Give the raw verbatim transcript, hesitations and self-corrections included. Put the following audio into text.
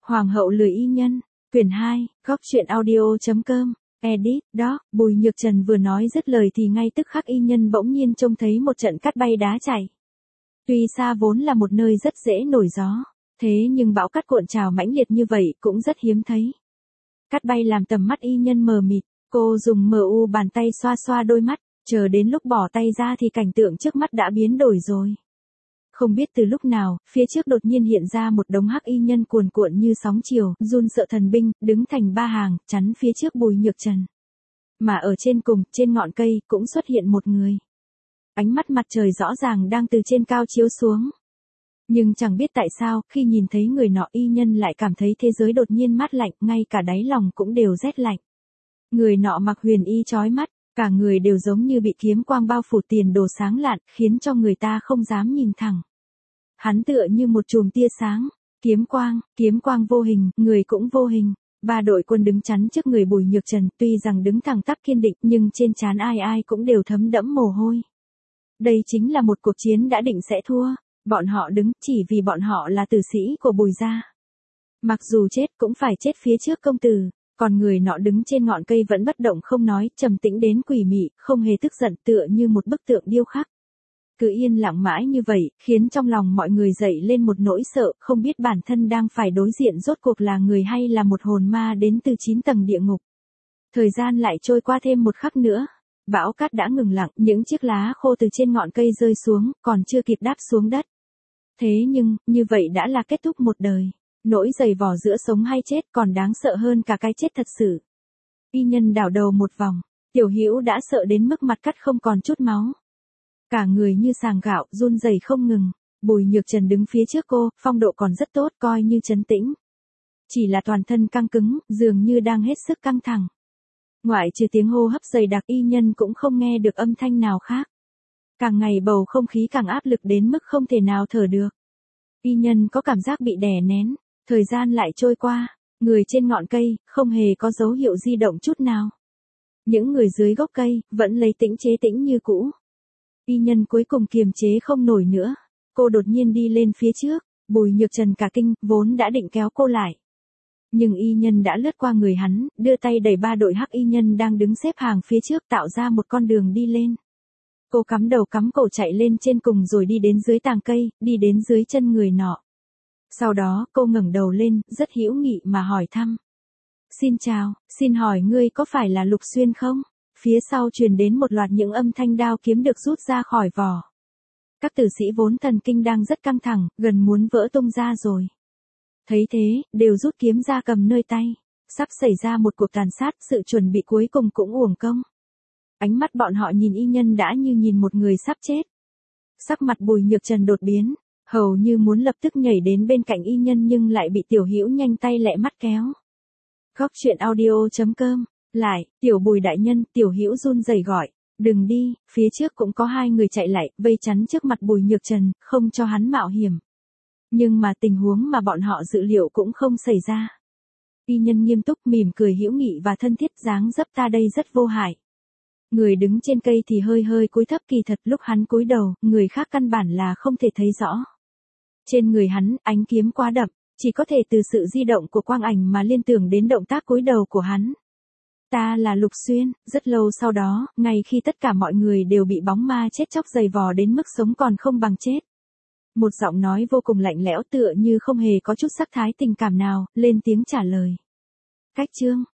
Hoàng hậu lười y nhân, quyển hai, góc truyện audio.com, edit, đó, Bùi Nhược Trần vừa nói dứt lời thì ngay tức khắc y nhân bỗng nhiên trông thấy một trận cát bay đá chảy. Tuy xa vốn là một nơi rất dễ nổi gió, thế nhưng bão cát cuộn trào mãnh liệt như vậy cũng rất hiếm thấy. Cát bay làm tầm mắt y nhân mờ mịt, cô dùng mờ u bàn tay xoa xoa đôi mắt, chờ đến lúc bỏ tay ra thì cảnh tượng trước mắt đã biến đổi rồi. Không biết từ lúc nào, phía trước đột nhiên hiện ra một đống hắc y nhân cuồn cuộn như sóng chiều, run sợ thần binh, đứng thành ba hàng, chắn phía trước Bùi Nhược Trần. Mà ở trên cùng, trên ngọn cây, cũng xuất hiện một người. Ánh mắt mặt trời rõ ràng đang từ trên cao chiếu xuống. Nhưng chẳng biết tại sao, khi nhìn thấy người nọ y nhân lại cảm thấy thế giới đột nhiên mát lạnh, ngay cả đáy lòng cũng đều rét lạnh. Người nọ mặc huyền y chói mắt, cả người đều giống như bị kiếm quang bao phủ tiền đồ sáng lạn, khiến cho người ta không dám nhìn thẳng. Hắn tựa như một chùm tia sáng, kiếm quang, kiếm quang vô hình, người cũng vô hình. Ba đội quân đứng chắn trước người Bùi Nhược Trần, tuy rằng đứng thẳng tắp kiên định nhưng trên trán ai ai cũng đều thấm đẫm mồ hôi. Đây chính là một cuộc chiến đã định sẽ thua, bọn họ đứng chỉ vì bọn họ là tử sĩ của Bùi gia. Mặc dù chết cũng phải chết phía trước công tử, còn người nọ đứng trên ngọn cây vẫn bất động không nói, trầm tĩnh đến quỷ mị, không hề tức giận tựa như một bức tượng điêu khắc. Cứ yên lặng mãi như vậy, khiến trong lòng mọi người dậy lên một nỗi sợ, không biết bản thân đang phải đối diện rốt cuộc là người hay là một hồn ma đến từ chín tầng địa ngục. Thời gian lại trôi qua thêm một khắc nữa. Bão cát đã ngừng lặng, những chiếc lá khô từ trên ngọn cây rơi xuống, còn chưa kịp đáp xuống đất. Thế nhưng, như vậy đã là kết thúc một đời. Nỗi dày vò giữa sống hay chết còn đáng sợ hơn cả cái chết thật sự. Y nhân đảo đầu một vòng, Tiểu Hữu đã sợ đến mức mặt cắt không còn chút máu. Cả người như sàng gạo, run rẩy không ngừng. Bùi Nhược Trần đứng phía trước cô, phong độ còn rất tốt, coi như trấn tĩnh. Chỉ là toàn thân căng cứng, dường như đang hết sức căng thẳng. Ngoại trừ tiếng hô hấp dày đặc y nhân cũng không nghe được âm thanh nào khác. Càng ngày bầu không khí càng áp lực đến mức không thể nào thở được. Y nhân có cảm giác bị đè nén, thời gian lại trôi qua, người trên ngọn cây, không hề có dấu hiệu di động chút nào. Những người dưới gốc cây, vẫn lấy tĩnh chế tĩnh như cũ. Y nhân cuối cùng kiềm chế không nổi nữa, cô đột nhiên đi lên phía trước, Bùi Nhược Trần cả kinh, vốn đã định kéo cô lại. Nhưng y nhân đã lướt qua người hắn, đưa tay đẩy ba đội hắc y nhân đang đứng xếp hàng phía trước tạo ra một con đường đi lên. Cô cắm đầu cắm cổ chạy lên trên cùng rồi đi đến dưới tàng cây, đi đến dưới chân người nọ. Sau đó cô ngẩng đầu lên, rất hữu nghị mà hỏi thăm. Xin chào, xin hỏi ngươi có phải là Lục Xuyên không? Phía sau truyền đến một loạt những âm thanh đao kiếm được rút ra khỏi vỏ. Các tử sĩ vốn thần kinh đang rất căng thẳng, gần muốn vỡ tung ra rồi. Thấy thế, đều rút kiếm ra cầm nơi tay. Sắp xảy ra một cuộc tàn sát, sự chuẩn bị cuối cùng cũng uổng công. Ánh mắt bọn họ nhìn y nhân đã như nhìn một người sắp chết. Sắc mặt Bùi Nhược Trần đột biến, hầu như muốn lập tức nhảy đến bên cạnh y nhân nhưng lại bị Tiểu Hữu nhanh tay lẹ mắt kéo. Góc truyện audio.com, lại, Tiểu Bùi đại nhân, Tiểu Hữu run rẩy gọi, đừng đi, phía trước cũng có hai người chạy lại, vây chắn trước mặt Bùi Nhược Trần, không cho hắn mạo hiểm. Nhưng mà tình huống mà bọn họ dự liệu cũng không xảy ra. Y nhân nghiêm túc mỉm cười hữu nghị và thân thiết, dáng dấp ta đây rất vô hại. Người đứng trên cây thì hơi hơi cúi thấp, kỳ thật lúc hắn cúi đầu, người khác căn bản là không thể thấy rõ. Trên người hắn, ánh kiếm quá đậm, chỉ có thể từ sự di động của quang ảnh mà liên tưởng đến động tác cúi đầu của hắn. Ta là Lục Xuyên. Rất lâu sau đó, ngay khi tất cả mọi người đều bị bóng ma chết chóc dày vò đến mức sống còn không bằng chết. Một giọng nói vô cùng lạnh lẽo tựa như không hề có chút sắc thái tình cảm nào, lên tiếng trả lời. Cách chương,